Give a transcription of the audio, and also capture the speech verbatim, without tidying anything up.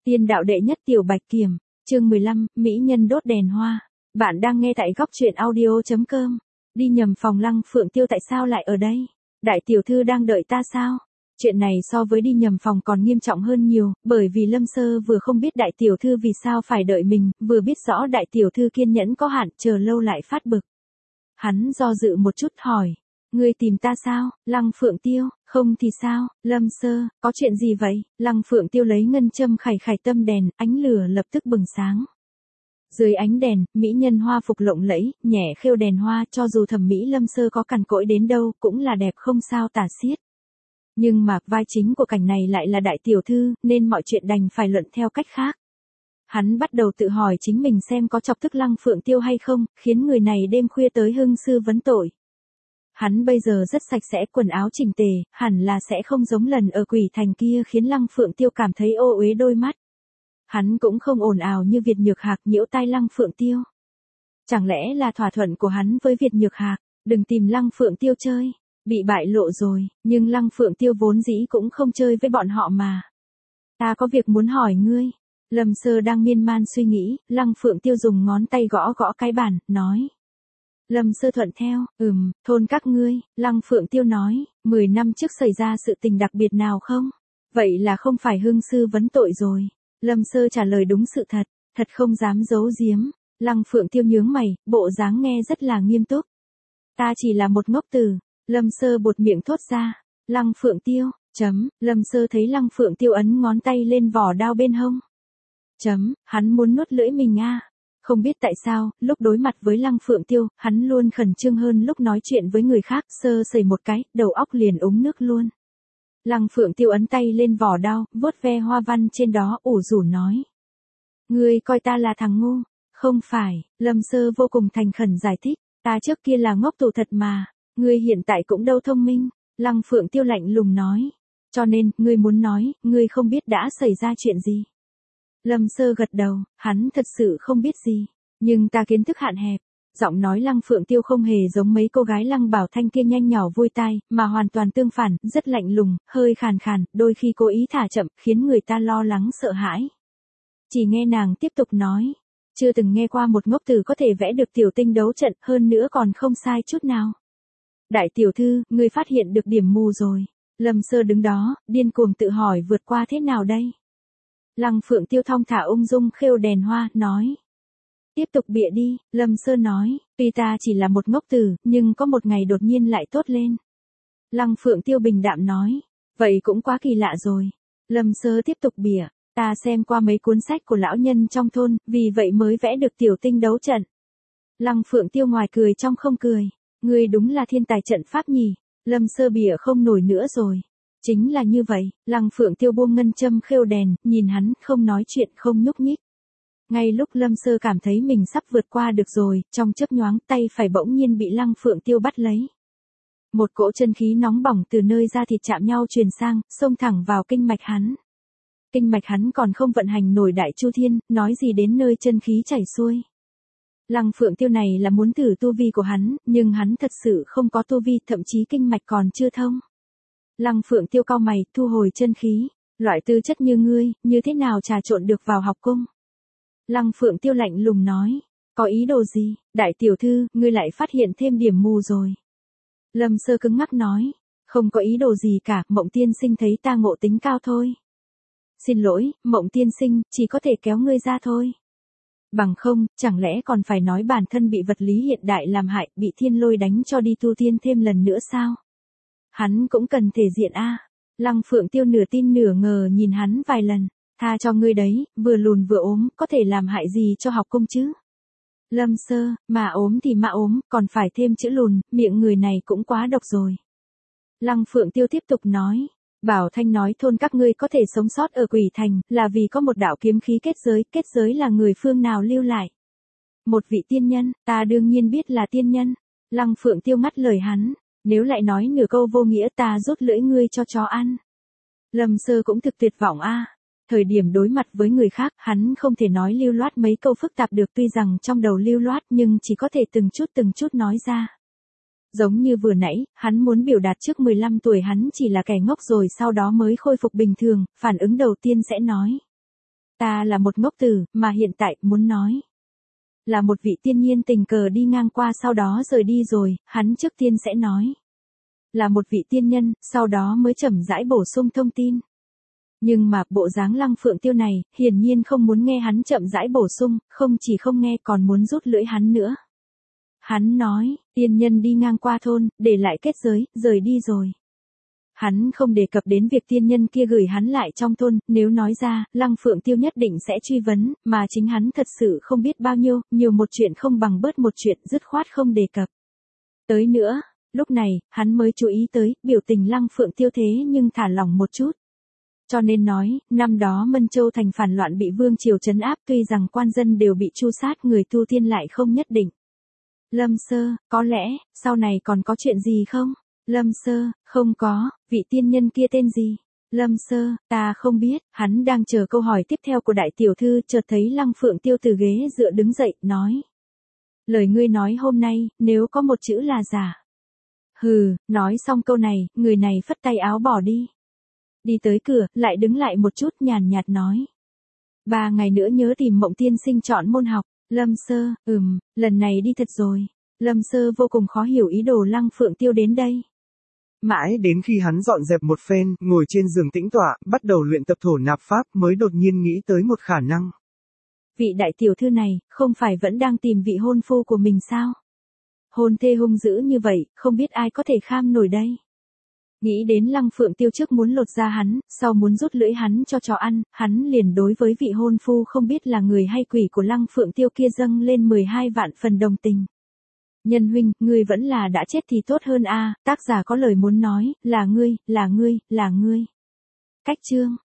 Tiên đạo đệ nhất tiểu bạch kiểm, chương mười lăm, mỹ nhân đốt đèn hoa. Bạn đang nghe tại góc truyện audio chấm com. Đi nhầm phòng Lăng Phượng Tiêu tại sao lại ở đây? Đại tiểu thư đang đợi ta sao? Chuyện này so với đi nhầm phòng còn nghiêm trọng hơn nhiều, bởi vì Lâm Sơ vừa không biết đại tiểu thư vì sao phải đợi mình, vừa biết rõ đại tiểu thư kiên nhẫn có hạn, chờ lâu lại phát bực. Hắn do dự một chút hỏi, ngươi tìm ta sao? Lăng Phượng Tiêu, không thì sao? Lâm Sơ, có chuyện gì vậy? Lăng Phượng Tiêu lấy ngân châm khải khải tâm đèn, ánh lửa lập tức bừng sáng. Dưới ánh đèn, mỹ nhân hoa phục lộng lẫy, nhẹ khêu đèn hoa, cho dù thẩm mỹ Lâm Sơ có cằn cỗi đến đâu, cũng là đẹp không sao tả xiết. Nhưng mà vai chính của cảnh này lại là đại tiểu thư, nên mọi chuyện đành phải luận theo cách khác. Hắn bắt đầu tự hỏi chính mình xem có chọc tức Lăng Phượng Tiêu hay không, khiến người này đêm khuya tới hưng sư vấn tội. Hắn bây giờ rất sạch sẽ, quần áo chỉnh tề, hẳn là sẽ không giống lần ở Quỷ Thành kia khiến Lăng Phượng Tiêu cảm thấy ô uế đôi mắt. Hắn cũng không ồn ào như Việt Nhược Hạc nhiễu tai Lăng Phượng Tiêu. Chẳng lẽ là thỏa thuận của hắn với Việt Nhược Hạc, đừng tìm Lăng Phượng Tiêu chơi, bị bại lộ rồi, nhưng Lăng Phượng Tiêu vốn dĩ cũng không chơi với bọn họ mà. Ta có việc muốn hỏi ngươi. Lâm Sơ đang miên man suy nghĩ, Lăng Phượng Tiêu dùng ngón tay gõ gõ cái bàn, nói. Lâm Sơ thuận theo, ừm, thôn các ngươi, Lăng Phượng Tiêu nói, mười năm trước xảy ra sự tình đặc biệt nào không? Vậy là không phải hương sư vấn tội rồi. Lâm Sơ trả lời đúng sự thật, thật không dám giấu giếm. Lăng Phượng Tiêu nhướng mày, bộ dáng nghe rất là nghiêm túc. Ta chỉ là một ngốc tử. Lâm Sơ buột miệng thốt ra. Lăng Phượng Tiêu, chấm, Lâm Sơ thấy Lăng Phượng Tiêu ấn ngón tay lên vỏ đao bên hông. Chấm, hắn muốn nuốt lưỡi mình a. Không biết tại sao, lúc đối mặt với Lăng Phượng Tiêu, hắn luôn khẩn trương hơn lúc nói chuyện với người khác, sơ sẩy một cái, đầu óc liền úng nước luôn. Lăng Phượng Tiêu ấn tay lên vỏ đao, vuốt ve hoa văn trên đó, ủ rủ nói. Ngươi coi ta là thằng ngu, không phải, Lâm Sơ vô cùng thành khẩn giải thích, ta trước kia là ngốc tù thật mà, ngươi hiện tại cũng đâu thông minh. Lăng Phượng Tiêu lạnh lùng nói, cho nên, ngươi muốn nói, ngươi không biết đã xảy ra chuyện gì. Lâm Sơ gật đầu, hắn thật sự không biết gì, nhưng ta kiến thức hạn hẹp. Giọng nói Lăng Phượng Tiêu không hề giống mấy cô gái Lăng Bảo Thanh kia nhanh nhỏ vui tai, mà hoàn toàn tương phản, rất lạnh lùng, hơi khàn khàn, đôi khi cố ý thả chậm, khiến người ta lo lắng sợ hãi. Chỉ nghe nàng tiếp tục nói, chưa từng nghe qua một ngốc tử có thể vẽ được tiểu tinh đấu trận, hơn nữa còn không sai chút nào. Đại tiểu thư, ngươi phát hiện được điểm mù rồi. Lâm Sơ đứng đó, điên cuồng tự hỏi vượt qua thế nào đây? Lăng Phượng Tiêu thong thả ung dung khêu đèn hoa, nói. Tiếp tục bịa đi, Lâm Sơ nói, tuy ta chỉ là một ngốc tử, nhưng có một ngày đột nhiên lại tốt lên. Lăng Phượng Tiêu bình đạm nói, vậy cũng quá kỳ lạ rồi. Lâm Sơ tiếp tục bịa, ta xem qua mấy cuốn sách của lão nhân trong thôn, vì vậy mới vẽ được tiểu tinh đấu trận. Lăng Phượng Tiêu ngoài cười trong không cười, ngươi đúng là thiên tài trận pháp nhỉ. Lâm Sơ bịa không nổi nữa rồi. Chính là như vậy, Lăng Phượng Tiêu buông ngân châm khêu đèn, nhìn hắn, không nói chuyện, không nhúc nhích. Ngay lúc Lâm Sơ cảm thấy mình sắp vượt qua được rồi, trong chớp nhoáng tay phải bỗng nhiên bị Lăng Phượng Tiêu bắt lấy. Một cỗ chân khí nóng bỏng từ nơi da thịt chạm nhau truyền sang, xông thẳng vào kinh mạch hắn. Kinh mạch hắn còn không vận hành nổi đại chu thiên, nói gì đến nơi chân khí chảy xuôi. Lăng Phượng Tiêu này là muốn thử tu vi của hắn, nhưng hắn thật sự không có tu vi, thậm chí kinh mạch còn chưa thông. Lăng Phượng Tiêu cau mày, thu hồi chân khí, loại tư chất như ngươi, như thế nào trà trộn được vào học cung? Lăng Phượng Tiêu lạnh lùng nói, có ý đồ gì, đại tiểu thư, ngươi lại phát hiện thêm điểm mù rồi. Lâm Sơ cứng ngắc nói, không có ý đồ gì cả, Mộng tiên sinh thấy ta ngộ tính cao thôi. Xin lỗi, Mộng tiên sinh, chỉ có thể kéo ngươi ra thôi. Bằng không, chẳng lẽ còn phải nói bản thân bị vật lý hiện đại làm hại, bị thiên lôi đánh cho đi tu tiên thêm lần nữa sao? Hắn cũng cần thể diện a. À. Lăng Phượng Tiêu nửa tin nửa ngờ nhìn hắn vài lần, tha cho ngươi đấy, vừa lùn vừa ốm, có thể làm hại gì cho học cung chứ? Lâm Sơ, mà ốm thì mà ốm, còn phải thêm chữ lùn, miệng người này cũng quá độc rồi. Lăng Phượng Tiêu tiếp tục nói, Bảo Thanh nói thôn các ngươi có thể sống sót ở Quỷ Thành, là vì có một đạo kiếm khí kết giới, kết giới là người phương nào lưu lại? Một vị tiên nhân, ta đương nhiên biết là tiên nhân. Lăng Phượng Tiêu ngắt lời hắn. Nếu lại nói nửa câu vô nghĩa ta rút lưỡi ngươi cho chó ăn. Lâm Sơ cũng thực tuyệt vọng a. À. Thời điểm đối mặt với người khác, hắn không thể nói lưu loát mấy câu phức tạp được, tuy rằng trong đầu lưu loát nhưng chỉ có thể từng chút từng chút nói ra. Giống như vừa nãy, hắn muốn biểu đạt trước mười lăm tuổi hắn chỉ là kẻ ngốc rồi sau đó mới khôi phục bình thường, phản ứng đầu tiên sẽ nói. Ta là một ngốc tử, mà hiện tại, muốn nói. Là một vị tiên nhiên tình cờ đi ngang qua sau đó rời đi rồi, hắn trước tiên sẽ nói. Là một vị tiên nhân, sau đó mới chậm rãi bổ sung thông tin. Nhưng mà, bộ dáng Lăng Phượng Tiêu này, hiển nhiên không muốn nghe hắn chậm rãi bổ sung, không chỉ không nghe còn muốn rút lưỡi hắn nữa. Hắn nói, tiên nhân đi ngang qua thôn, để lại kết giới, rời đi rồi. Hắn không đề cập đến việc tiên nhân kia gửi hắn lại trong thôn, nếu nói ra, Lăng Phượng Tiêu nhất định sẽ truy vấn, mà chính hắn thật sự không biết bao nhiêu, nhiều một chuyện không bằng bớt một chuyện, dứt khoát không đề cập. Tới nữa, lúc này, hắn mới chú ý tới, biểu tình Lăng Phượng Tiêu thế nhưng thả lỏng một chút. Cho nên nói, năm đó Mân Châu thành phản loạn bị vương triều trấn áp, tuy rằng quan dân đều bị tru sát, người tu tiên lại không nhất định. Lâm Sơ, có lẽ, sau này còn có chuyện gì không? Lâm Sơ, không có, vị tiên nhân kia tên gì? Lâm Sơ, ta không biết, hắn đang chờ câu hỏi tiếp theo của đại tiểu thư, chợt thấy Lăng Phượng Tiêu từ ghế dựa đứng dậy, nói. Lời ngươi nói hôm nay, nếu có một chữ là giả. Hừ, nói xong câu này, người này phất tay áo bỏ đi. Đi tới cửa, lại đứng lại một chút nhàn nhạt nói. Ba ngày nữa nhớ tìm Mộng tiên sinh chọn môn học. Lâm Sơ, ừm, lần này đi thật rồi. Lâm Sơ vô cùng khó hiểu ý đồ Lăng Phượng Tiêu đến đây. Mãi đến khi hắn dọn dẹp một phen, ngồi trên giường tĩnh tọa, bắt đầu luyện tập thổ nạp pháp mới đột nhiên nghĩ tới một khả năng. Vị đại tiểu thư này, không phải vẫn đang tìm vị hôn phu của mình sao? Hôn thê hung dữ như vậy, không biết ai có thể kham nổi đây. Nghĩ đến Lăng Phượng Tiêu trước muốn lột da hắn, sau muốn rút lưỡi hắn cho chó ăn, hắn liền đối với vị hôn phu không biết là người hay quỷ của Lăng Phượng Tiêu kia dâng lên mười hai vạn phần đồng tình. Nhân huynh, ngươi vẫn là đã chết thì tốt hơn a, tác giả có lời muốn nói, là ngươi, là ngươi, là ngươi. Cách chương